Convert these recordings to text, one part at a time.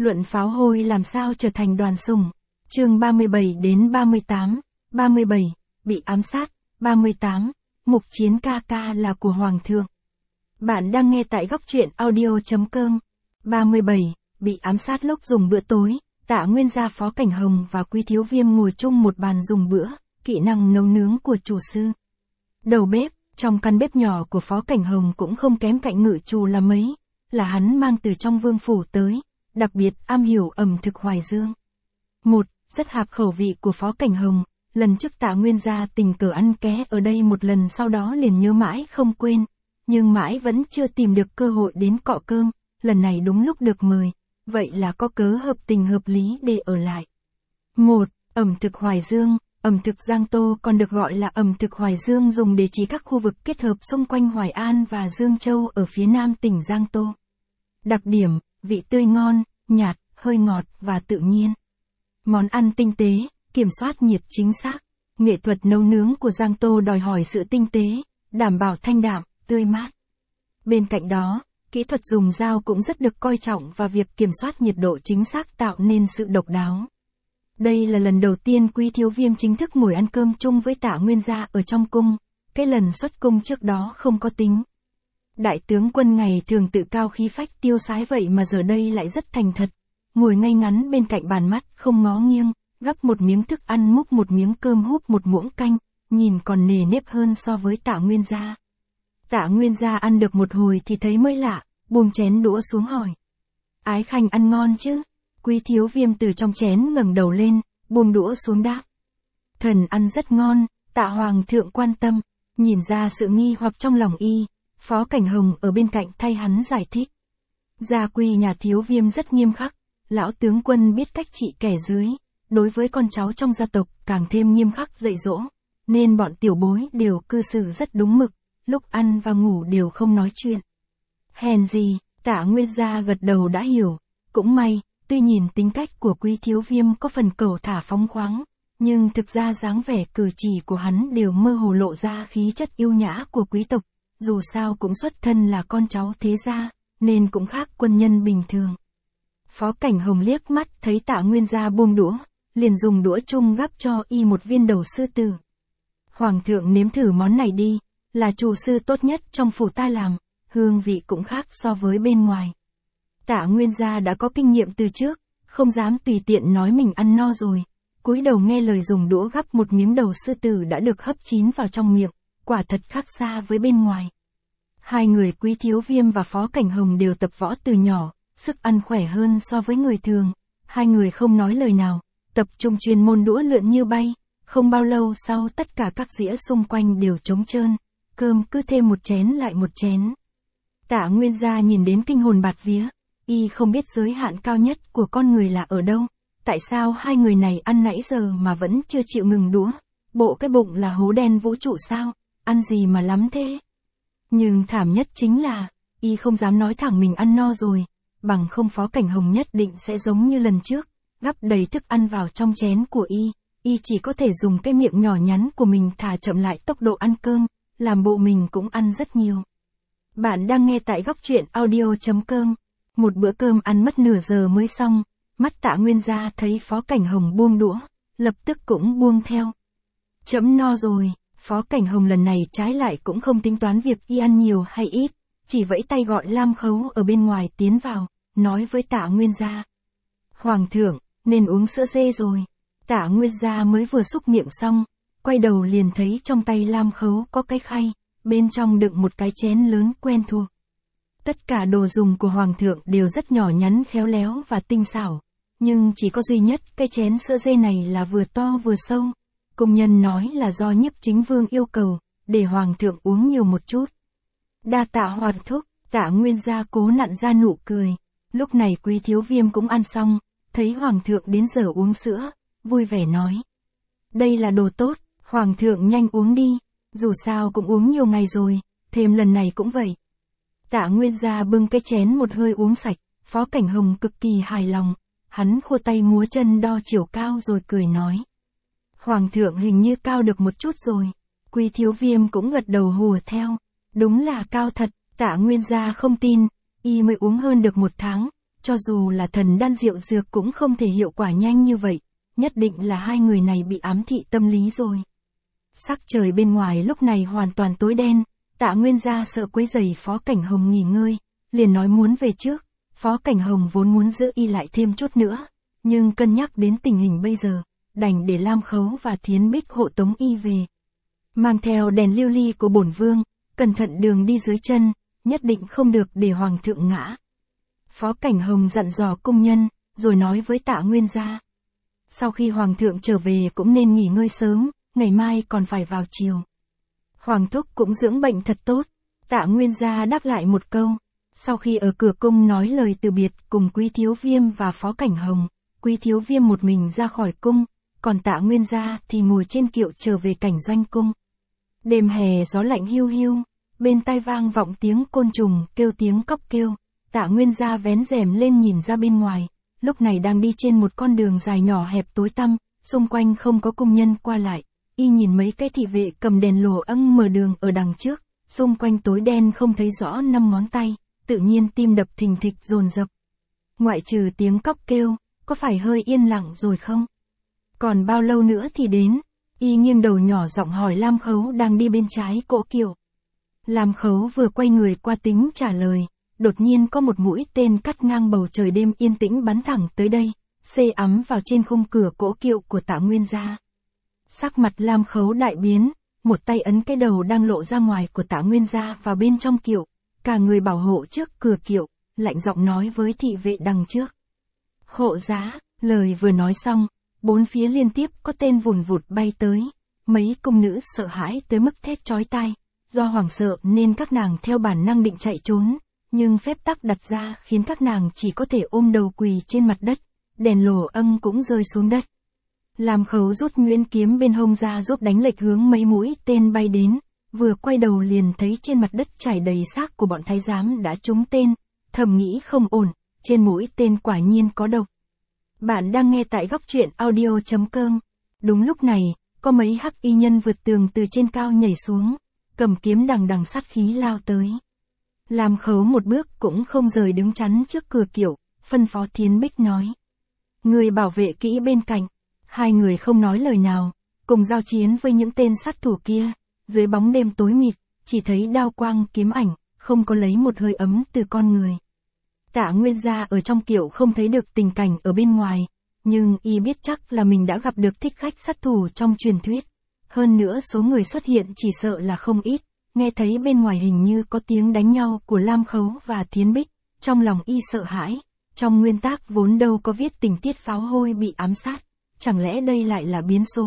Luận pháo hôi làm sao trở thành đoàn sủng. Chương 37 đến 38. 37. Bị ám sát. 38. Mục chiến ca ca là của Hoàng thượng. Bạn đang nghe tại góc truyện audio.com. 37. Bị ám sát lúc dùng bữa tối, Tạ Nguyên Gia, Phó Cảnh Hồng và Quý Thiếu Viêm ngồi chung một bàn dùng bữa, kỹ năng nấu nướng của chủ sư. Đầu bếp, trong căn bếp nhỏ của Phó Cảnh Hồng cũng không kém cạnh ngự trù là mấy, là hắn mang từ trong vương phủ tới, đặc biệt am hiểu ẩm thực Hoài Dương. Rất hợp khẩu vị của Phó Cảnh Hồng, lần trước Tạ Nguyên Gia tình cờ ăn ké ở đây một lần, sau đó liền nhớ mãi không quên, nhưng mãi vẫn chưa tìm được cơ hội đến cọ cơm, lần này đúng lúc được mời, vậy là có cớ hợp tình hợp lý để ở lại. Ẩm thực Hoài Dương. Ẩm thực Giang Tô còn được gọi là ẩm thực Hoài Dương, dùng để chỉ các khu vực kết hợp xung quanh Hoài An và Dương Châu ở phía nam tỉnh Giang Tô. Đặc điểm, vị tươi ngon, nhạt, hơi ngọt và tự nhiên. Món ăn tinh tế, kiểm soát nhiệt chính xác. Nghệ thuật nấu nướng của Giang Tô đòi hỏi sự tinh tế, đảm bảo thanh đạm, tươi mát. Bên cạnh đó, kỹ thuật dùng dao cũng rất được coi trọng và việc kiểm soát nhiệt độ chính xác tạo nên sự độc đáo. Đây là lần đầu tiên Quý Thiếu Viêm chính thức ngồi ăn cơm chung với Tạ Nguyên Gia ở trong cung, cái lần xuất cung trước đó không có tính. Đại tướng quân ngày thường tự cao khí phách tiêu sái, vậy mà giờ đây lại rất thành thật, ngồi ngay ngắn bên cạnh bàn, mắt không ngó nghiêng, gắp một miếng thức ăn, múc một miếng cơm, húp một muỗng canh, nhìn còn nề nếp hơn so với Tạ Nguyên Gia. Tạ Nguyên Gia ăn được một hồi thì thấy mới lạ, buông chén đũa xuống hỏi: Ái Khanh ăn ngon chứ? Quý Thiếu Viêm từ trong chén ngẩng đầu lên, buông đũa xuống đáp: Thần ăn rất ngon, Tạ Hoàng thượng quan tâm. Nhìn ra sự nghi hoặc trong lòng y, Phó Cảnh Hồng ở bên cạnh thay hắn giải thích. Gia quy nhà Thiếu Viêm rất nghiêm khắc, lão tướng quân biết cách trị kẻ dưới, đối với con cháu trong gia tộc càng thêm nghiêm khắc dạy dỗ, nên bọn tiểu bối đều cư xử rất đúng mực, lúc ăn và ngủ đều không nói chuyện. Hèn gì, Tạ Nguyên Gia gật đầu đã hiểu, cũng may. Tuy nhìn tính cách của Quý Thiếu Viêm có phần cẩu thả phóng khoáng, nhưng thực ra dáng vẻ cử chỉ của hắn đều mơ hồ lộ ra khí chất yêu nhã của quý tộc, dù sao cũng xuất thân là con cháu thế gia, nên cũng khác quân nhân bình thường. Phó Cảnh Hồng liếc mắt thấy Tạ Nguyên Gia buông đũa, liền dùng đũa chung gắp cho y một viên đầu sư tử. Hoàng thượng nếm thử món này đi, là chủ sư tốt nhất trong phủ ta làm, hương vị cũng khác so với bên ngoài. Tạ Nguyên Gia đã có kinh nghiệm từ trước, không dám tùy tiện nói mình ăn no rồi, cúi đầu nghe lời, dùng đũa gắp một miếng đầu sư tử đã được hấp chín vào trong miệng, quả thật khác xa với bên ngoài. Hai người Quý Thiếu Viêm và Phó Cảnh Hồng đều tập võ từ nhỏ, sức ăn khỏe hơn so với người thường, hai người không nói lời nào, tập trung chuyên môn đũa lượn như bay, không bao lâu sau tất cả các dĩa xung quanh đều trống trơn, cơm cứ thêm một chén lại một chén. Tạ Nguyên Gia nhìn đến kinh hồn bạt vía. Y không biết giới hạn cao nhất của con người là ở đâu, tại sao hai người này ăn nãy giờ mà vẫn chưa chịu ngừng đũa, bộ cái bụng là hố đen vũ trụ sao, ăn gì mà lắm thế. Nhưng thảm nhất chính là, Y không dám nói thẳng mình ăn no rồi, bằng không Phó Cảnh Hồng nhất định sẽ giống như lần trước, gắp đầy thức ăn vào trong chén của Y chỉ có thể dùng cái miệng nhỏ nhắn của mình thả chậm lại tốc độ ăn cơm, làm bộ mình cũng ăn rất nhiều. Bạn đang nghe tại góc truyện audio.com. Một bữa cơm ăn mất nửa giờ mới xong, mắt Tạ Nguyên Gia thấy Phó Cảnh Hồng buông đũa, lập tức cũng buông theo. Chấm no rồi. Phó Cảnh Hồng lần này trái lại cũng không tính toán việc y ăn nhiều hay ít, chỉ vẫy tay gọi Lam Khấu ở bên ngoài tiến vào, nói với Tạ Nguyên Gia: Hoàng thượng, nên uống sữa dê rồi. Tạ Nguyên Gia mới vừa xúc miệng xong, quay đầu liền thấy trong tay Lam Khấu có cái khay, bên trong đựng một cái chén lớn quen thuộc. Tất cả đồ dùng của Hoàng thượng đều rất nhỏ nhắn, khéo léo và tinh xảo, nhưng chỉ có duy nhất cái chén sữa dê này là vừa to vừa sâu. Công nhân nói là do Nhiếp Chính Vương yêu cầu, để Hoàng thượng uống nhiều một chút. Đa tạ Hoàng thúc. Tạ Nguyên Gia cố nặn ra nụ cười. Lúc này Quý Thiếu Viêm cũng ăn xong, thấy Hoàng thượng đến giờ uống sữa, vui vẻ nói: Đây là đồ tốt, Hoàng thượng nhanh uống đi, dù sao cũng uống nhiều ngày rồi, thêm lần này cũng vậy. Tạ Nguyên Gia bưng cái chén một hơi uống sạch, Phó Cảnh Hồng cực kỳ hài lòng, hắn khua tay múa chân đo chiều cao rồi cười nói: Hoàng thượng hình như cao được một chút rồi. Quý Thiếu Viêm cũng gật đầu hùa theo, đúng là cao thật. Tạ Nguyên Gia không tin, y mới uống hơn được một tháng, cho dù là thần đan rượu dược cũng không thể hiệu quả nhanh như vậy, nhất định là hai người này bị ám thị tâm lý rồi. Sắc trời bên ngoài lúc này hoàn toàn tối đen, Tạ Nguyên Gia sợ quấy rầy Phó Cảnh Hồng nghỉ ngơi, liền nói muốn về trước. Phó Cảnh Hồng vốn muốn giữ y lại thêm chút nữa, nhưng cân nhắc đến tình hình bây giờ, đành để Lam Khấu và Thiến Bích hộ tống y về. Mang theo đèn lưu ly của bổn vương, cẩn thận đường đi dưới chân, nhất định không được để hoàng thượng ngã. Phó Cảnh Hồng dặn dò cung nhân, rồi nói với Tạ Nguyên Gia. Sau khi hoàng thượng trở về cũng nên nghỉ ngơi sớm, ngày mai còn phải vào triều. Hoàng thúc cũng dưỡng bệnh thật tốt. Tạ Nguyên Gia đáp lại một câu. Sau khi ở cửa cung nói lời từ biệt cùng Quý Thiếu Viêm và Phó Cảnh Hồng, Quý Thiếu Viêm một mình ra khỏi cung, còn Tạ Nguyên Gia thì ngồi trên kiệu trở về cảnh doanh cung. Đêm hè gió lạnh hiu hiu, bên tai vang vọng tiếng côn trùng kêu tiếng cóc kêu. Tạ Nguyên Gia vén rèm lên nhìn ra bên ngoài, lúc này đang đi trên một con đường dài nhỏ hẹp tối tăm, xung quanh không có cung nhân qua lại. Y nhìn mấy cái thị vệ cầm đèn lồ âng mở đường ở đằng trước, xung quanh tối đen không thấy rõ 5 ngón tay, tự nhiên tim đập thình thịch dồn dập. Ngoại trừ tiếng cóc kêu, có phải hơi yên lặng rồi không? Còn bao lâu nữa thì đến? Y nghiêng đầu nhỏ giọng hỏi Lam Khấu đang đi bên trái cỗ kiệu. Lam Khấu vừa quay người qua tính trả lời, đột nhiên có một mũi tên cắt ngang bầu trời đêm yên tĩnh bắn thẳng tới đây, xê ắm vào trên khung cửa cỗ kiệu của Tạ Nguyên Gia. Sắc mặt Lam Khấu đại biến, một tay ấn cái đầu đang lộ ra ngoài của Tạ Nguyên Gia vào bên trong kiệu, cả người bảo hộ trước cửa kiệu, lạnh giọng nói với thị vệ đằng trước. Hộ giá, lời vừa nói xong, bốn phía liên tiếp có tên vùn vụt bay tới, mấy cung nữ sợ hãi tới mức thét chói tai, do hoảng sợ nên các nàng theo bản năng định chạy trốn, nhưng phép tắc đặt ra khiến các nàng chỉ có thể ôm đầu quỳ trên mặt đất, đèn lồ âng cũng rơi xuống đất. Lam Khấu rút nhuyễn kiếm bên hông ra giúp đánh lệch hướng mấy mũi tên bay đến, vừa quay đầu liền thấy trên mặt đất trải đầy xác của bọn thái giám đã trúng tên, thầm nghĩ không ổn, trên mũi tên quả nhiên có độc. Bạn đang nghe tại góc truyện audio.com. Đúng lúc này, có mấy hắc y nhân vượt tường từ trên cao nhảy xuống, cầm kiếm đằng đằng sát khí lao tới. Lam Khấu một bước cũng không rời đứng chắn trước cửa kiệu, phân phó Thiến Bích nói. Người bảo vệ kỹ bên cạnh. Hai người không nói lời nào, cùng giao chiến với những tên sát thủ kia, dưới bóng đêm tối mịt, chỉ thấy đao quang kiếm ảnh, không có lấy một hơi ấm từ con người. Tạ Nguyên Gia ở trong kiệu không thấy được tình cảnh ở bên ngoài, nhưng y biết chắc là mình đã gặp được thích khách sát thủ trong truyền thuyết. Hơn nữa số người xuất hiện chỉ sợ là không ít, nghe thấy bên ngoài hình như có tiếng đánh nhau của Lam Khấu và Thiến Bích, trong lòng y sợ hãi, trong nguyên tắc vốn đâu có viết tình tiết pháo hôi bị ám sát. Chẳng lẽ đây lại là biến số?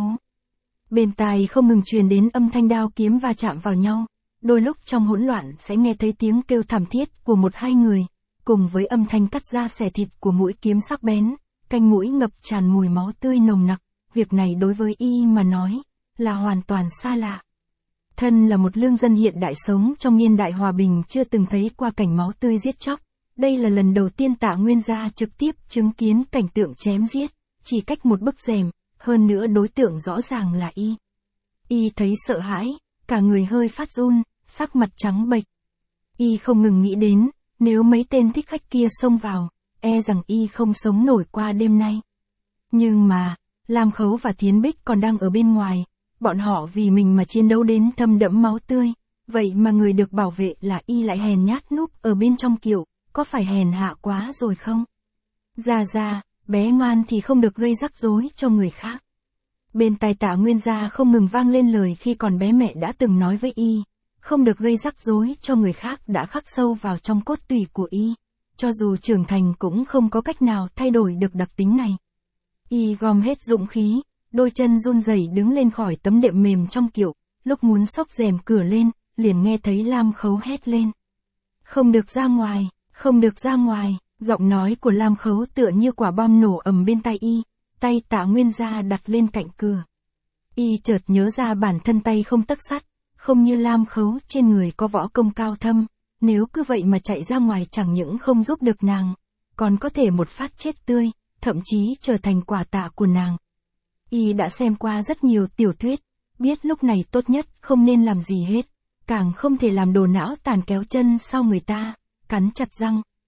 Bên tai không ngừng truyền đến âm thanh đao kiếm va chạm vào nhau, đôi lúc trong hỗn loạn sẽ nghe thấy tiếng kêu thảm thiết của một hai người, cùng với âm thanh cắt da xẻ thịt của mũi kiếm sắc bén, canh mũi ngập tràn mùi máu tươi nồng nặc, việc này đối với y mà nói, là hoàn toàn xa lạ. Thân là một lương dân hiện đại sống trong niên đại hòa bình chưa từng thấy qua cảnh máu tươi giết chóc, đây là lần đầu tiên Tạ Nguyên Gia trực tiếp chứng kiến cảnh tượng chém giết. Chỉ cách một bức rèm, hơn nữa đối tượng rõ ràng là y. Y thấy sợ hãi, cả người hơi phát run, sắc mặt trắng bệch. Y không ngừng nghĩ đến, nếu mấy tên thích khách kia xông vào, e rằng y không sống nổi qua đêm nay. Nhưng mà, Lam Khấu và Thiến Bích còn đang ở bên ngoài, bọn họ vì mình mà chiến đấu đến thâm đẫm máu tươi, vậy mà người được bảo vệ là y lại hèn nhát núp ở bên trong kiệu, có phải hèn hạ quá rồi không? Ra, bé ngoan thì không được gây rắc rối cho người khác. Bên tai Tạ Nguyên Gia không ngừng vang lên lời khi còn bé mẹ đã từng nói với y, không được gây rắc rối cho người khác đã khắc sâu vào trong cốt tủy của y, cho dù trưởng thành cũng không có cách nào thay đổi được đặc tính này. Y gom hết dũng khí, đôi chân run rẩy đứng lên khỏi tấm đệm mềm trong kiệu, lúc muốn xốc rèm cửa lên, liền nghe thấy Lam Khấu hét lên. Không được ra ngoài, không được ra ngoài. Giọng nói của Lam Khấu tựa như quả bom nổ ầm bên tai y, tay Tạ Nguyên Gia đặt lên cạnh cửa. Y chợt nhớ ra bản thân tay không tấc sắt, không như Lam Khấu trên người có võ công cao thâm, nếu cứ vậy mà chạy ra ngoài chẳng những không giúp được nàng, còn có thể một phát chết tươi, thậm chí trở thành quả tạ của nàng. Y đã xem qua rất nhiều tiểu thuyết, biết lúc này tốt nhất không nên làm gì hết, càng không thể làm đồ não tàn kéo chân sau người ta, cắn chặt răng.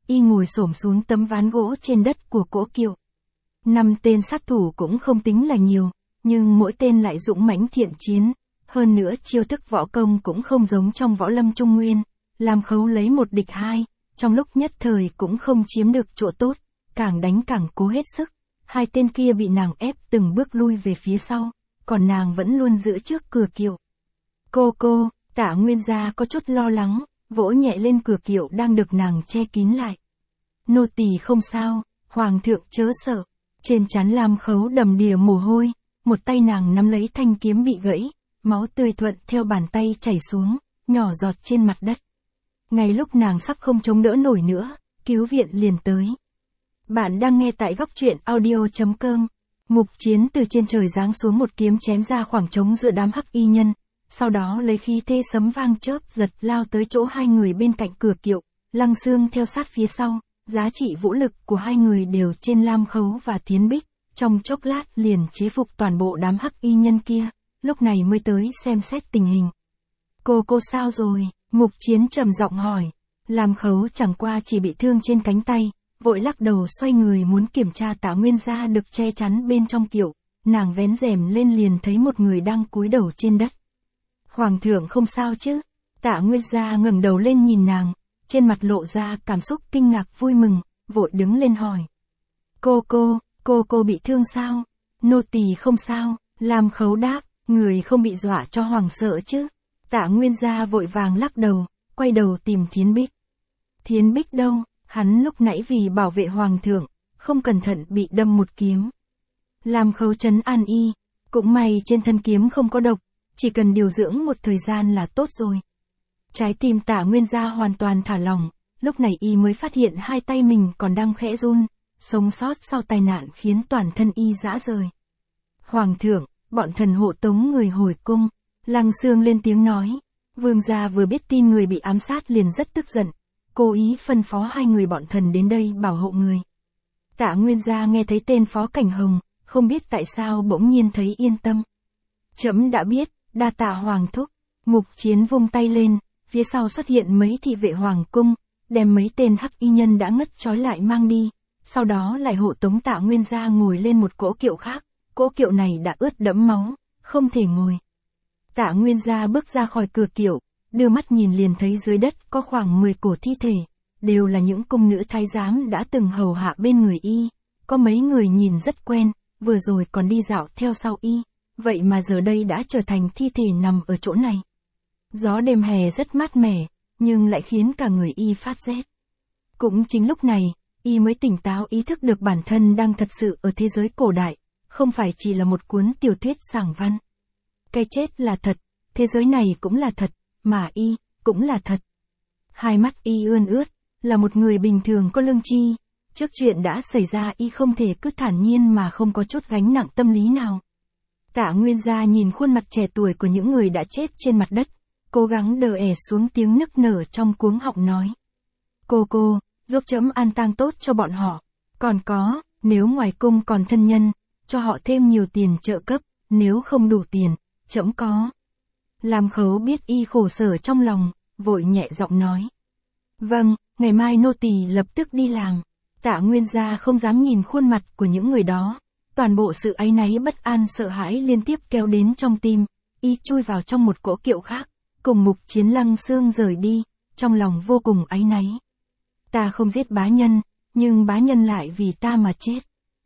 y ngồi xổm xuống tấm ván gỗ trên đất của cỗ kiệu. 5 tên sát thủ cũng không tính là nhiều, nhưng mỗi tên lại dũng mãnh thiện chiến, hơn nữa chiêu thức võ công cũng không giống trong võ lâm Trung Nguyên, làm Khấu lấy một địch hai, trong lúc nhất thời cũng không chiếm được chỗ tốt, càng đánh càng cố hết sức. 2 tên kia bị nàng ép từng bước lui về phía sau, còn nàng vẫn luôn giữ trước cửa kiệu. Cô, Tạ Nguyên Gia có chút lo lắng, vỗ nhẹ lên cửa kiệu đang được nàng che kín lại. Nô tỳ không sao, hoàng thượng chớ sợ. Trên trán Lam Khấu đầm đìa mồ hôi, một tay nàng nắm lấy thanh kiếm bị gãy, máu tươi thuận theo bàn tay chảy xuống, nhỏ giọt trên mặt đất. Ngay lúc nàng sắp không chống đỡ nổi nữa, cứu viện liền tới. Bạn đang nghe tại góc truyện audio.com. Mục Chiến từ trên trời giáng xuống một kiếm chém ra khoảng trống giữa đám hắc y nhân, sau đó lấy khí thế sấm vang chớp giật lao tới chỗ 2 người bên cạnh cửa kiệu, Lăng Xương theo sát phía sau. Giá trị vũ lực của 2 người đều trên Lam Khấu và Thiến Bích, trong chốc lát liền chế phục toàn bộ đám hắc y nhân kia, lúc này mới tới xem xét tình hình. Cô sao rồi? Mục Chiến trầm giọng hỏi. Lam Khấu chẳng qua chỉ bị thương trên cánh tay, vội lắc đầu xoay người muốn kiểm tra Tạ Nguyên Gia được che chắn bên trong kiệu, nàng vén rèm lên liền thấy một người đang cúi đầu trên đất. Hoàng thượng không sao chứ? Tạ Nguyên Gia ngẩng đầu lên nhìn nàng, trên mặt lộ ra cảm xúc kinh ngạc vui mừng, vội đứng lên hỏi. Cô bị thương sao? Nô tỳ không sao, Lam Khấu đáp, người không bị dọa cho hoàng sợ chứ? Tạ Nguyên Gia vội vàng lắc đầu, quay đầu tìm Thiến Bích. Thiến Bích đâu? Hắn lúc nãy vì bảo vệ hoàng thượng, không cẩn thận bị đâm một kiếm. Lam Khấu trấn an y, cũng may trên thân kiếm không có độc, chỉ cần điều dưỡng một thời gian là tốt rồi. Trái tim Tạ Nguyên Gia hoàn toàn thả lỏng, lúc này y mới phát hiện 2 tay mình còn đang khẽ run, sống sót sau tai nạn khiến toàn thân y rã rời. Hoàng thượng, bọn thần hộ tống người hồi cung. Lăng Xương lên tiếng nói. Vương gia vừa biết tin người bị ám sát liền rất tức giận, cố ý phân phó 2 người bọn thần đến đây bảo hộ người. Tạ Nguyên Gia nghe thấy tên Phó Cảnh Hồng, không biết tại sao bỗng nhiên thấy yên tâm. Trẫm đã biết, đa tạ hoàng thúc. Mục Chiến vung tay lên, phía sau xuất hiện mấy thị vệ hoàng cung, đem mấy tên hắc y nhân đã ngất trói lại mang đi, sau đó lại hộ tống Tạ Nguyên Gia ngồi lên một cỗ kiệu khác, cỗ kiệu này đã ướt đẫm máu, không thể ngồi. Tạ Nguyên Gia bước ra khỏi cửa kiệu, đưa mắt nhìn liền thấy dưới đất có khoảng 10 cổ thi thể, đều là những cung nữ thái giám đã từng hầu hạ bên người y, có mấy người nhìn rất quen, vừa rồi còn đi dạo theo sau y, vậy mà giờ đây đã trở thành thi thể nằm ở chỗ này. Gió đêm hè rất mát mẻ, nhưng lại khiến cả người y phát rét. Cũng chính lúc này, y mới tỉnh táo ý thức được bản thân đang thật sự ở thế giới cổ đại, không phải chỉ là một cuốn tiểu thuyết sảng văn. Cái chết là thật, thế giới này cũng là thật, mà y cũng là thật. 2 mắt y ươn ướt, là một người bình thường có lương tri, trước chuyện đã xảy ra y không thể cứ thản nhiên mà không có chút gánh nặng tâm lý nào. Tạ Nguyên Gia nhìn khuôn mặt trẻ tuổi của những người đã chết trên mặt đất, cố gắng đè ép xuống tiếng nức nở trong cuống họng nói. Cô, giúp trẫm an táng tốt cho bọn họ. Còn có, nếu ngoài cung còn thân nhân, cho họ thêm nhiều tiền trợ cấp, nếu không đủ tiền, trẫm có. Lam Khấu biết y khổ sở trong lòng, vội nhẹ giọng nói. Vâng, ngày mai nô tỳ lập tức đi làm. Tạ Nguyên Gia không dám nhìn khuôn mặt của những người đó, toàn bộ sự áy náy bất an sợ hãi liên tiếp kéo đến trong tim, y chui vào trong một cỗ kiệu khác, cùng Mục Chiến Lăng Xương rời đi, trong lòng vô cùng áy náy. Ta không giết bá nhân, nhưng bá nhân lại vì ta mà chết.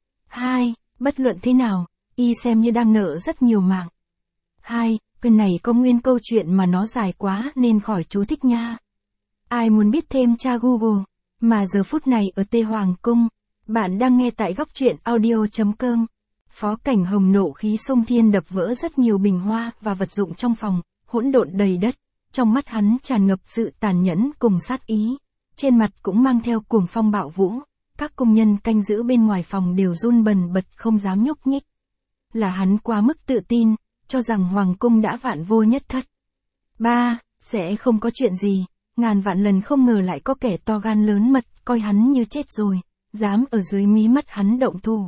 2. Bất luận thế nào, y xem như đang nợ rất nhiều mạng. 2. Cái này có nguyên câu chuyện mà nó dài quá nên khỏi chú thích nha. Ai muốn biết thêm tra Google. Mà giờ phút này ở Tê Hoàng Cung, bạn đang nghe tại góc truyện audio.com. Phó Cảnh Hồng nộ khí xông thiên đập vỡ rất nhiều bình hoa và vật dụng trong phòng, hỗn độn đầy đất, trong mắt hắn tràn ngập sự tàn nhẫn cùng sát ý, trên mặt cũng mang theo cuồng phong bạo vũ, các công nhân canh giữ bên ngoài phòng đều run bần bật không dám nhúc nhích. Là hắn quá mức tự tin, cho rằng Hoàng Cung đã vạn vô nhất thất. 3. Sẽ không có chuyện gì, ngàn vạn lần không ngờ lại có kẻ to gan lớn mật, coi hắn như chết rồi, dám ở dưới mí mắt hắn động thủ.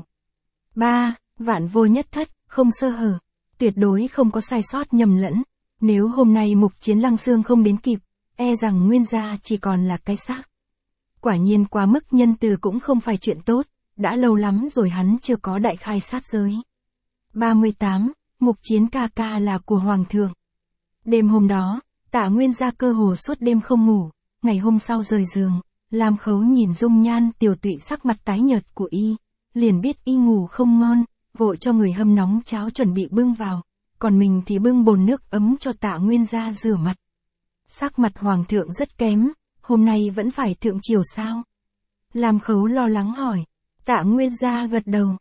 3. Vạn vô nhất thất, không sơ hở, tuyệt đối không có sai sót nhầm lẫn, nếu hôm nay Mục Chiến Lăng Xương không đến kịp, e rằng Nguyên gia chỉ còn là cái xác. Quả nhiên quá mức nhân từ cũng không phải chuyện tốt, đã lâu lắm rồi hắn chưa có đại khai sát giới. 38. Mục chiến ca ca là của Hoàng thượng. Đêm hôm đó, Tạ Nguyên Gia cơ hồ suốt đêm không ngủ, ngày hôm sau rời giường, Lam Khấu nhìn dung nhan tiều tụy sắc mặt tái nhợt của y, liền biết y ngủ không ngon, vội cho người hâm nóng cháo chuẩn bị bưng vào, còn mình thì bưng bồn nước ấm cho Tạ Nguyên Gia rửa mặt. Sắc mặt Hoàng thượng rất kém, hôm nay vẫn phải thượng triều sao? Lam Khấu lo lắng hỏi. Tạ Nguyên Gia gật đầu.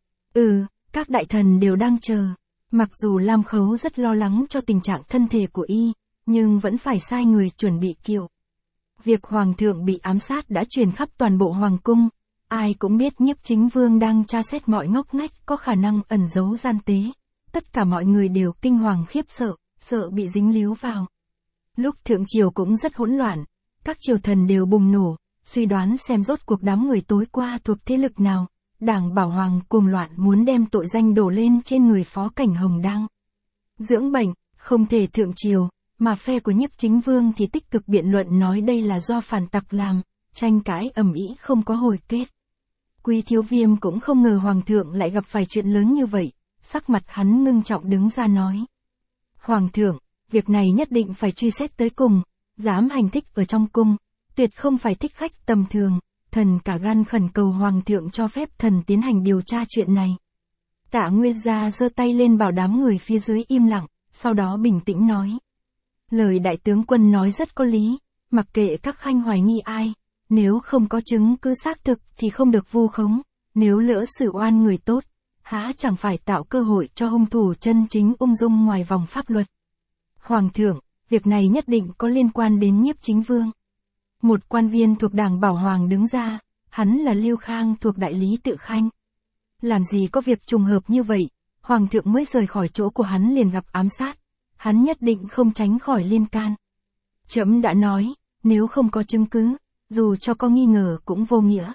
Các đại thần đều đang chờ. Mặc dù Lam Khấu rất lo lắng cho tình trạng thân thể của y, nhưng vẫn phải sai người chuẩn bị kiệu. Việc Hoàng thượng bị ám sát đã truyền khắp toàn bộ Hoàng cung. Ai cũng biết Nhiếp Chính Vương đang tra xét mọi ngóc ngách có khả năng ẩn giấu gian tế. Tất cả mọi người đều kinh hoàng khiếp sợ, sợ bị dính líu vào. Lúc thượng triều cũng rất hỗn loạn, các triều thần đều bùng nổ, suy đoán xem rốt cuộc đám người tối qua thuộc thế lực nào. Đảng Bảo Hoàng cuồng loạn muốn đem tội danh đổ lên trên người Phó Cảnh Hồng đang dưỡng bệnh, không thể thượng triều, mà phe của Nhiếp Chính Vương thì tích cực biện luận nói đây là do phản tặc làm, tranh cãi ầm ĩ không có hồi kết. Quý Thiếu Viêm cũng không ngờ Hoàng thượng lại gặp phải chuyện lớn như vậy, sắc mặt hắn ngưng trọng đứng ra nói. Hoàng thượng, việc này nhất định phải truy xét tới cùng, dám hành thích ở trong cung, tuyệt không phải thích khách tầm thường. Thần cả gan khẩn cầu Hoàng thượng cho phép thần tiến hành điều tra chuyện này. Tạ Nguyên Gia giơ tay lên bảo đám người phía dưới im lặng, sau đó bình tĩnh nói. Lời đại tướng quân nói rất có lý, mặc kệ các khanh hoài nghi ai, nếu không có chứng cứ xác thực thì không được vu khống, nếu lỡ xử oan người tốt, há chẳng phải tạo cơ hội cho hung thủ chân chính ung dung ngoài vòng pháp luật. Hoàng thượng, việc này nhất định có liên quan đến Nhiếp Chính Vương. Một quan viên thuộc Đảng Bảo Hoàng đứng ra, hắn là Lưu Khang thuộc đại lý Tự Khanh. Làm gì có việc trùng hợp như vậy, Hoàng thượng mới rời khỏi chỗ của hắn liền gặp ám sát, hắn nhất định không tránh khỏi liên can. Trẫm đã nói, nếu không có chứng cứ, dù cho có nghi ngờ cũng vô nghĩa.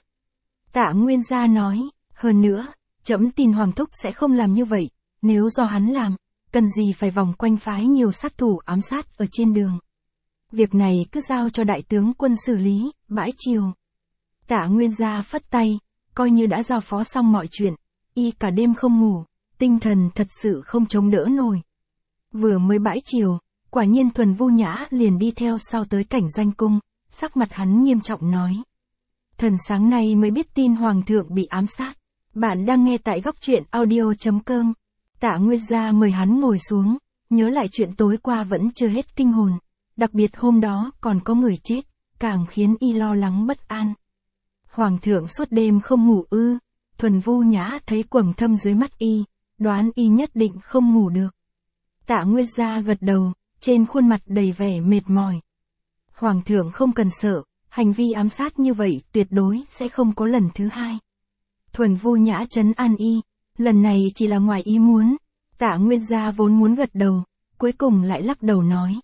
Tạ Nguyên Gia nói, hơn nữa, trẫm tin Hoàng thúc sẽ không làm như vậy, nếu do hắn làm, cần gì phải vòng quanh phái nhiều sát thủ ám sát ở trên đường. Việc này cứ giao cho đại tướng quân xử lý, bãi triều. Tạ Nguyên Gia phất tay, coi như đã giao phó xong mọi chuyện, y cả đêm không ngủ, tinh thần thật sự không chống đỡ nổi. Vừa mới bãi triều, quả nhiên Thuần Vu Nhã liền đi theo sau tới cảnh doanh cung, sắc mặt hắn nghiêm trọng nói. Thần sáng nay mới biết tin Hoàng thượng bị ám sát. Bạn đang nghe tại góc truyện audio.com. Tạ Nguyên Gia mời hắn ngồi xuống, nhớ lại chuyện tối qua vẫn chưa hết kinh hồn. Đặc biệt hôm đó còn có người chết, càng khiến y lo lắng bất an. Hoàng thượng suốt đêm không ngủ ư? Thuần Vu Nhã thấy quầng thâm dưới mắt y, đoán y nhất định không ngủ được. Tạ Nguyên Gia gật đầu, trên khuôn mặt đầy vẻ mệt mỏi. Hoàng thượng không cần sợ, hành vi ám sát như vậy tuyệt đối sẽ không có lần thứ hai. Thuần Vu Nhã trấn an y, lần này chỉ là ngoài ý muốn. Tạ Nguyên Gia vốn muốn gật đầu, cuối cùng lại lắc đầu nói.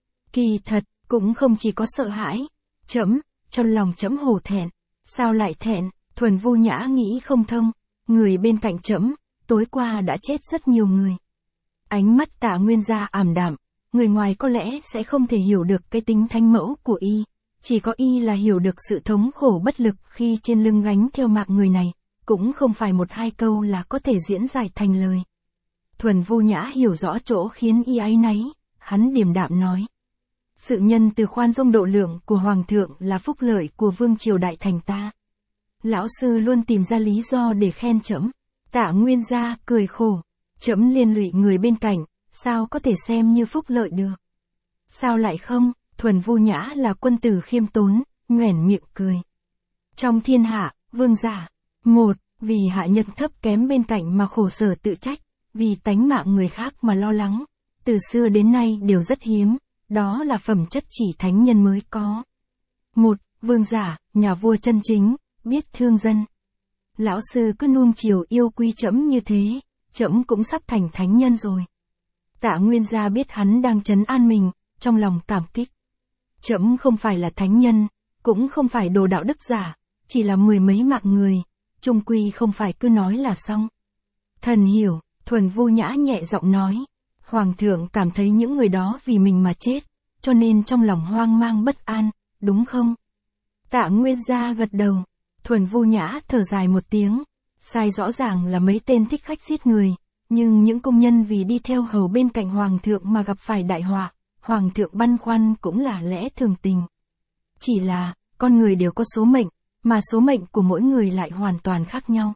Kỳ thật, cũng không chỉ có sợ hãi. Trẫm, trong lòng trẫm hổ thẹn. Sao lại thẹn? Thuần Vu Nhã nghĩ không thông. Người bên cạnh trẫm, tối qua đã chết rất nhiều người. Ánh mắt Tạ Nguyên Gia ảm đạm, người ngoài có lẽ sẽ không thể hiểu được cái tính thánh mẫu của y. Chỉ có y là hiểu được sự thống khổ bất lực khi trên lưng gánh theo mạng người này. Cũng không phải một hai câu là có thể diễn giải thành lời. Thuần Vu Nhã hiểu rõ chỗ khiến y áy náy, hắn điềm đạm nói. Sự nhân từ khoan dung độ lượng của Hoàng thượng là phúc lợi của vương triều đại thành ta. Lão sư luôn tìm ra lý do để khen trẫm. Tạ Nguyên Gia cười khổ. Trẫm liên lụy người bên cạnh, sao có thể xem như phúc lợi được? Sao lại không? Thuần Vu Nhã là quân tử khiêm tốn, nhoẻn miệng cười. Trong thiên hạ, vương giả. Một, vì hạ nhân thấp kém bên cạnh mà khổ sở tự trách, vì tánh mạng người khác mà lo lắng. Từ xưa đến nay đều rất hiếm. Đó là phẩm chất chỉ thánh nhân mới có. Một, vương giả, nhà vua chân chính, biết thương dân. Lão sư cứ nuông chiều yêu quý trẫm như thế, trẫm cũng sắp thành thánh nhân rồi. Tạ Nguyên Gia biết hắn đang trấn an mình, trong lòng cảm kích. Trẫm không phải là thánh nhân, cũng không phải đồ đạo đức giả, chỉ là mười mấy mạng người, chung quy không phải cứ nói là xong. Thần hiểu, Thuần Vu Nhã nhẹ giọng nói. Hoàng thượng cảm thấy những người đó vì mình mà chết, cho nên trong lòng hoang mang bất an, đúng không? Tạ Nguyên Gia gật đầu. Thuần Vu Nhã thở dài một tiếng. Sai rõ ràng là mấy tên thích khách giết người, nhưng những công nhân vì đi theo hầu bên cạnh hoàng thượng mà gặp phải đại họa, hoàng thượng băn khoăn cũng là lẽ thường tình. Chỉ là, con người đều có số mệnh, mà số mệnh của mỗi người lại hoàn toàn khác nhau.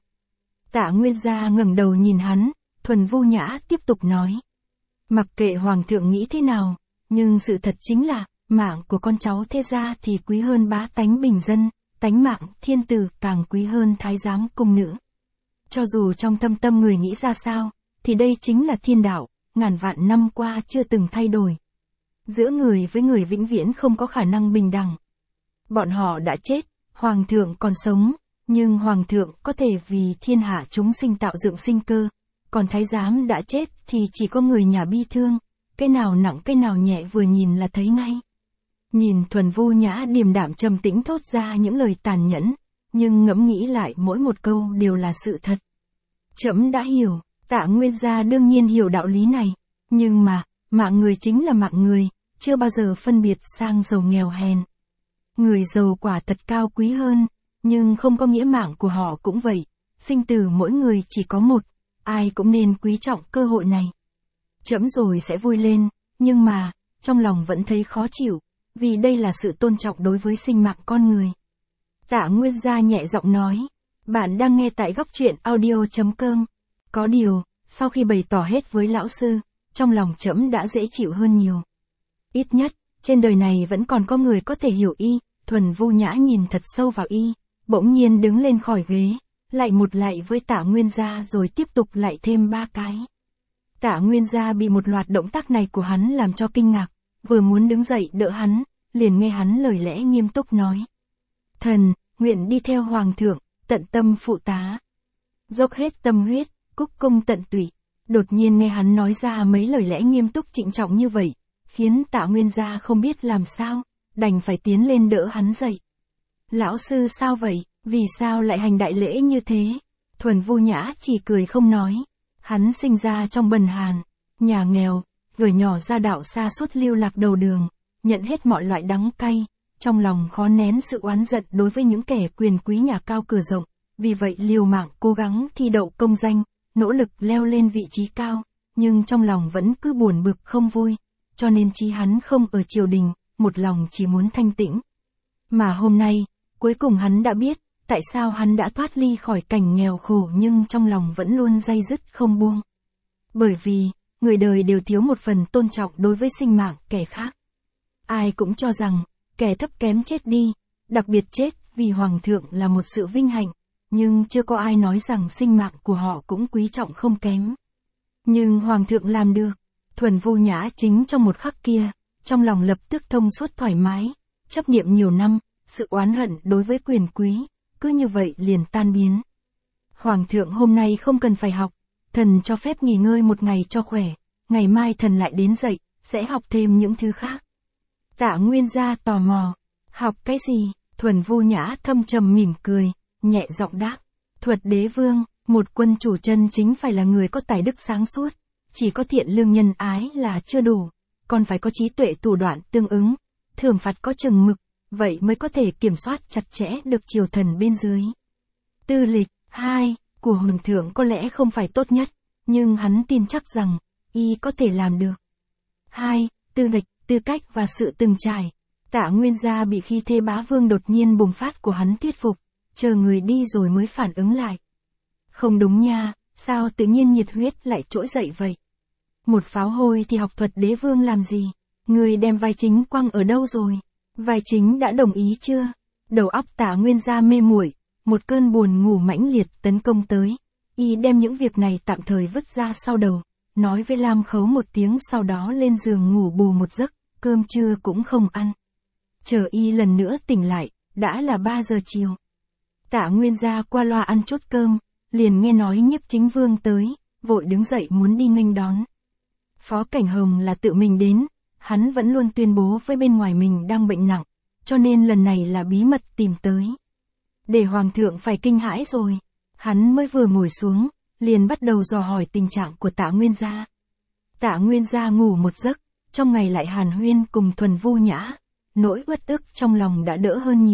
Tạ Nguyên Gia ngẩng đầu nhìn hắn, Thuần Vu Nhã tiếp tục nói. Mặc kệ hoàng thượng nghĩ thế nào, nhưng sự thật chính là, mạng của con cháu thế gia thì quý hơn bá tánh bình dân, tánh mạng thiên tử càng quý hơn thái giám cung nữ. Cho dù trong thâm tâm người nghĩ ra sao, thì đây chính là thiên đạo, ngàn vạn năm qua chưa từng thay đổi. Giữa người với người vĩnh viễn không có khả năng bình đẳng. Bọn họ đã chết, hoàng thượng còn sống, nhưng hoàng thượng có thể vì thiên hạ chúng sinh tạo dựng sinh cơ, còn thái giám đã chết thì chỉ có người nhà bi thương, cái nào nặng cái nào nhẹ vừa nhìn là thấy ngay. Nhìn Thuần Vu Nhã điềm đạm trầm tĩnh thốt ra những lời tàn nhẫn, nhưng ngẫm nghĩ lại mỗi một câu đều là sự thật. Trẫm đã hiểu, Tạ Nguyên Gia đương nhiên hiểu đạo lý này, nhưng mà, mạng người chính là mạng người, chưa bao giờ phân biệt sang giàu nghèo hèn. Người giàu quả thật cao quý hơn, nhưng không có nghĩa mạng của họ cũng vậy, sinh tử mỗi người chỉ có một, ai cũng nên quý trọng cơ hội này. Trẫm rồi sẽ vui lên, nhưng mà, trong lòng vẫn thấy khó chịu, vì đây là sự tôn trọng đối với sinh mạng con người. Tạ Nguyên Gia nhẹ giọng nói, bạn đang nghe tại góc truyện audio.com. Có điều, sau khi bày tỏ hết với lão sư, trong lòng trẫm đã dễ chịu hơn nhiều. Ít nhất, trên đời này vẫn còn có người có thể hiểu y. Thuần Vu Nhã nhìn thật sâu vào y, bỗng nhiên đứng lên khỏi ghế, lại một lạy với Tạ Nguyên Gia rồi tiếp tục lạy thêm 3 cái. Tạ Nguyên Gia bị một loạt động tác này của hắn làm cho kinh ngạc, vừa muốn đứng dậy đỡ hắn, liền nghe hắn lời lẽ nghiêm túc nói. Thần, nguyện đi theo hoàng thượng, tận tâm phụ tá. Dốc hết tâm huyết, cúc cung tận tụy. Đột nhiên nghe hắn nói ra mấy lời lẽ nghiêm túc trịnh trọng như vậy, khiến Tạ Nguyên Gia không biết làm sao, đành phải tiến lên đỡ hắn dậy. Lão sư sao vậy, vì sao lại hành đại lễ như thế? Thuần Vu Nhã chỉ cười không nói. Hắn sinh ra trong bần hàn, nhà nghèo, gửi nhỏ ra đạo xa suốt lưu lạc đầu đường, nhận hết mọi loại đắng cay, trong lòng khó nén sự oán giận đối với những kẻ quyền quý nhà cao cửa rộng, vì vậy liều mạng cố gắng thi đậu công danh, nỗ lực leo lên vị trí cao, nhưng trong lòng vẫn cứ buồn bực không vui, cho nên chí hắn không ở triều đình, một lòng chỉ muốn thanh tĩnh. Mà hôm nay, cuối cùng hắn đã biết, tại sao hắn đã thoát ly khỏi cảnh nghèo khổ nhưng trong lòng vẫn luôn day dứt không buông. Bởi vì, người đời đều thiếu một phần tôn trọng đối với sinh mạng kẻ khác. Ai cũng cho rằng, kẻ thấp kém chết đi, đặc biệt chết vì hoàng thượng là một sự vinh hạnh, nhưng chưa có ai nói rằng sinh mạng của họ cũng quý trọng không kém. Nhưng hoàng thượng làm được. Thuần Vu Nhã chính trong một khắc kia, trong lòng lập tức thông suốt thoải mái, chấp niệm nhiều năm, sự oán hận đối với quyền quý, cứ như vậy liền tan biến. Hoàng thượng hôm nay không cần phải học, thần cho phép nghỉ ngơi một ngày cho khỏe, ngày mai thần lại đến dậy, sẽ học thêm những thứ khác. Tạ Nguyên Gia tò mò, học cái gì? Thuần Vu Nhã thâm trầm mỉm cười, nhẹ giọng đáp, Thuật Đế Vương, một quân chủ chân chính phải là người có tài đức sáng suốt, chỉ có thiện lương nhân ái là chưa đủ, còn phải có trí tuệ thủ đoạn tương ứng, thưởng phạt có chừng mực, vậy mới có thể kiểm soát chặt chẽ được triều thần bên dưới. Tư lịch 2 của hoàng thượng có lẽ không phải tốt nhất, nhưng hắn tin chắc rằng y có thể làm được. 2. Tư lịch, tư cách và sự từng trải. Tạ Nguyên Gia bị khi thê bá vương đột nhiên bùng phát của hắn thuyết phục, chờ người đi rồi mới phản ứng lại. Không đúng nha, sao tự nhiên nhiệt huyết lại trỗi dậy vậy? Một pháo hôi thì học Thuật Đế Vương làm gì? Người đem vai chính quăng ở đâu rồi? Vai chính đã đồng ý chưa? Đầu óc Tạ Nguyên Gia mê muội, một cơn buồn ngủ mãnh liệt tấn công tới. Y đem những việc này tạm thời vứt ra sau đầu, nói với Lam Khấu một tiếng sau đó lên giường ngủ bù một giấc, cơm trưa cũng không ăn. Chờ y lần nữa tỉnh lại, đã là 3 giờ chiều. Tạ Nguyên Gia qua loa ăn chút cơm, liền nghe nói Nhiếp Chính Vương tới, vội đứng dậy muốn đi nghênh đón. Phó Cảnh Hồng là tự mình đến, hắn vẫn luôn tuyên bố với bên ngoài mình đang bệnh nặng, cho nên lần này là bí mật tìm tới. Để hoàng thượng phải kinh hãi rồi, hắn mới vừa ngồi xuống, liền bắt đầu dò hỏi tình trạng của Tạ Nguyên Gia. Tạ Nguyên Gia ngủ một giấc, trong ngày lại hàn huyên cùng Thuần Vu Nhã, nỗi uất ức trong lòng đã đỡ hơn nhiều,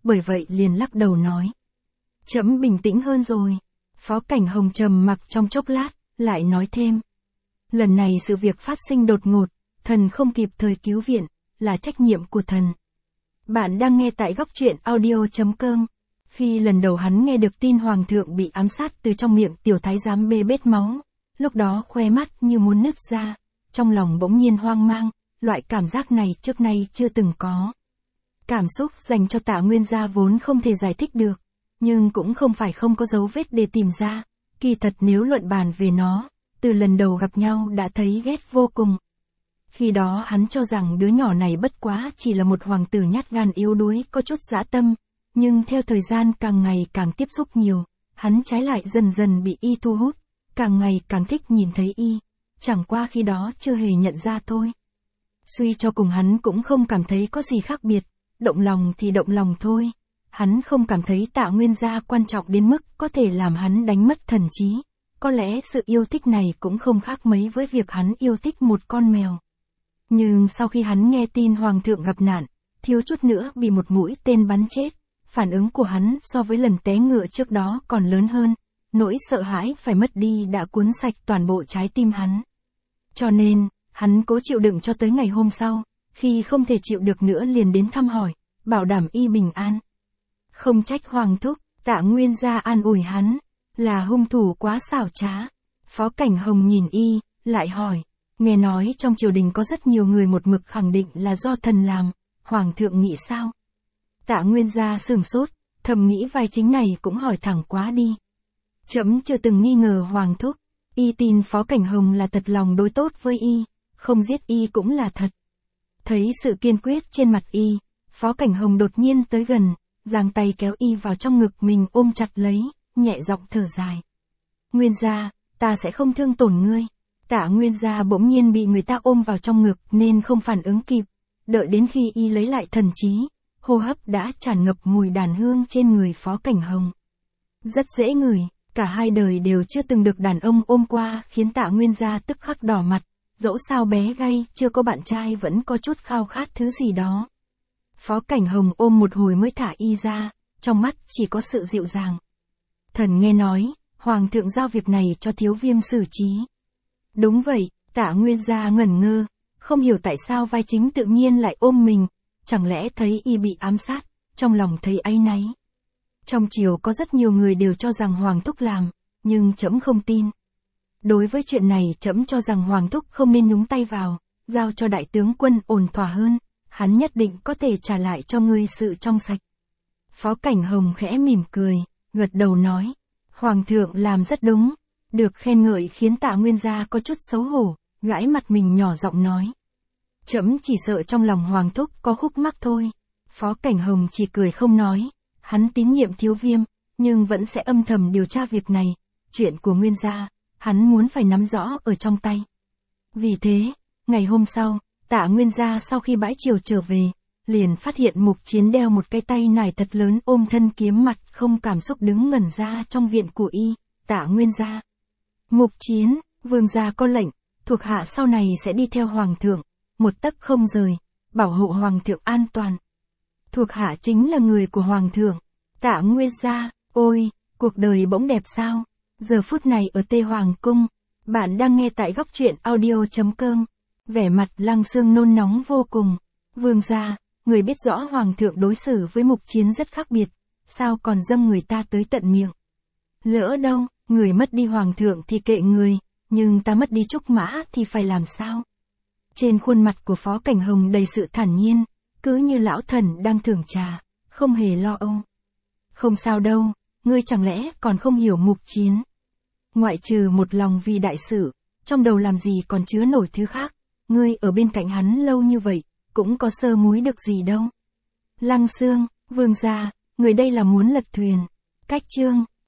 bởi vậy liền lắc đầu nói. Trẫm bình tĩnh hơn rồi. Phó Cảnh Hồng trầm mặc trong chốc lát, lại nói thêm. Lần này sự việc phát sinh đột ngột, thần không kịp thời cứu viện, là trách nhiệm của thần. Bạn đang nghe tại góc truyện audio.com. Khi lần đầu hắn nghe được tin hoàng thượng bị ám sát từ trong miệng tiểu thái giám bê bết máu, lúc đó khoe mắt như muốn nứt ra, trong lòng bỗng nhiên hoang mang, loại cảm giác này trước nay chưa từng có. Cảm xúc dành cho Tạ Nguyên Gia vốn không thể giải thích được, nhưng cũng không phải không có dấu vết để tìm ra, kỳ thật nếu luận bàn về nó, từ lần đầu gặp nhau đã thấy ghét vô cùng. Khi đó hắn cho rằng đứa nhỏ này bất quá chỉ là một hoàng tử nhát gan yếu đuối có chút dã tâm, nhưng theo thời gian càng ngày càng tiếp xúc nhiều, hắn trái lại dần dần bị y thu hút, càng ngày càng thích nhìn thấy y, chẳng qua khi đó chưa hề nhận ra thôi. Suy cho cùng hắn cũng không cảm thấy có gì khác biệt, động lòng thì động lòng thôi. Hắn không cảm thấy Tạ Nguyên Gia quan trọng đến mức có thể làm hắn đánh mất thần trí. Có lẽ sự yêu thích này cũng không khác mấy với việc hắn yêu thích một con mèo. Nhưng sau khi hắn nghe tin hoàng thượng gặp nạn, thiếu chút nữa bị một mũi tên bắn chết, phản ứng của hắn so với lần té ngựa trước đó còn lớn hơn, nỗi sợ hãi phải mất đi đã cuốn sạch toàn bộ trái tim hắn. Cho nên, hắn cố chịu đựng cho tới ngày hôm sau, khi không thể chịu được nữa liền đến thăm hỏi, bảo đảm y bình an. Không trách hoàng thúc, Tạ Nguyên Gia an ủi hắn, là hung thủ quá xảo trá. Phó Cảnh Hồng nhìn y, lại hỏi, nghe nói trong triều đình có rất nhiều người một mực khẳng định là do thần làm, hoàng thượng nghĩ sao? Tạ Nguyên Gia sửng sốt, thầm nghĩ vai chính này cũng hỏi thẳng quá đi. Trẫm chưa từng nghi ngờ hoàng thúc, y tin Phó Cảnh Hồng là thật lòng đối tốt với y, không giết y cũng là thật. Thấy sự kiên quyết trên mặt y, Phó Cảnh Hồng đột nhiên tới gần, giang tay kéo y vào trong ngực mình ôm chặt lấy, nhẹ giọng thở dài. Nguyên Gia, ta sẽ không thương tổn ngươi. Tạ Nguyên Gia bỗng nhiên bị người ta ôm vào trong ngực nên không phản ứng kịp, đợi đến khi y lấy lại thần trí, hô hấp đã tràn ngập mùi đàn hương trên người Phó Cảnh Hồng. Rất dễ ngửi, cả hai đời đều chưa từng được đàn ông ôm qua khiến Tạ Nguyên Gia tức khắc đỏ mặt, dẫu sao bé gay chưa có bạn trai vẫn có chút khao khát thứ gì đó. Phó Cảnh Hồng ôm một hồi mới thả y ra, trong mắt chỉ có sự dịu dàng. Thần nghe nói, hoàng thượng giao việc này cho Thiếu Viêm xử trí. Đúng vậy, Tạ Nguyên Gia ngẩn ngơ, không hiểu tại sao vai chính tự nhiên lại ôm mình, chẳng lẽ thấy y bị ám sát, trong lòng thấy áy náy. Trong triều có rất nhiều người đều cho rằng hoàng thúc làm, nhưng trẫm không tin. Đối với chuyện này trẫm cho rằng hoàng thúc không nên nhúng tay vào, giao cho đại tướng quân ổn thỏa hơn, hắn nhất định có thể trả lại cho ngươi sự trong sạch. Phó Cảnh Hồng khẽ mỉm cười, gật đầu nói, hoàng thượng làm rất đúng. Được khen ngợi khiến Tạ Nguyên Gia có chút xấu hổ, gãi mặt mình nhỏ giọng nói. Trẫm chỉ sợ trong lòng hoàng thúc có khúc mắc thôi. Phó Cảnh Hồng chỉ cười không nói, hắn tín nhiệm Thiếu Viêm, nhưng vẫn sẽ âm thầm điều tra việc này, chuyện của Nguyên Gia, hắn muốn phải nắm rõ ở trong tay. Vì thế, ngày hôm sau, Tạ Nguyên Gia sau khi bãi triều trở về, liền phát hiện Mục Chiến đeo một cái tay nải thật lớn ôm thân kiếm mặt không cảm xúc đứng ngẩn ra trong viện của y. Tạ Nguyên Gia. Mục Chiến, vương gia có lệnh, thuộc hạ sau này sẽ đi theo hoàng thượng, một tấc không rời, bảo hộ hoàng thượng an toàn. Thuộc hạ chính là người của hoàng thượng. Tạ Nguyên Gia, ôi, cuộc đời bỗng đẹp sao? Giờ phút này ở Tê Hoàng Cung, bạn đang nghe tại góc truyện audio.com. Vẻ mặt Lăng Xương nôn nóng vô cùng. Vương gia, người biết rõ hoàng thượng đối xử với Mục Chiến rất khác biệt, sao còn dâng người ta tới tận miệng? Lỡ đâu, người mất đi hoàng thượng thì kệ người, nhưng ta mất đi Trúc Mã thì phải làm sao? Trên khuôn mặt của Phó Cảnh Hồng đầy sự thản nhiên, cứ như lão thần đang thưởng trà, không hề lo âu. Không sao đâu, ngươi chẳng lẽ còn không hiểu Mục Chiến? Ngoại trừ một lòng vì đại sự, trong đầu làm gì còn chứa nổi thứ khác, ngươi ở bên cạnh hắn lâu như vậy, cũng có sơ múi được gì đâu. Lăng Xương, vương gia, người đây là muốn lật thuyền. Cách chương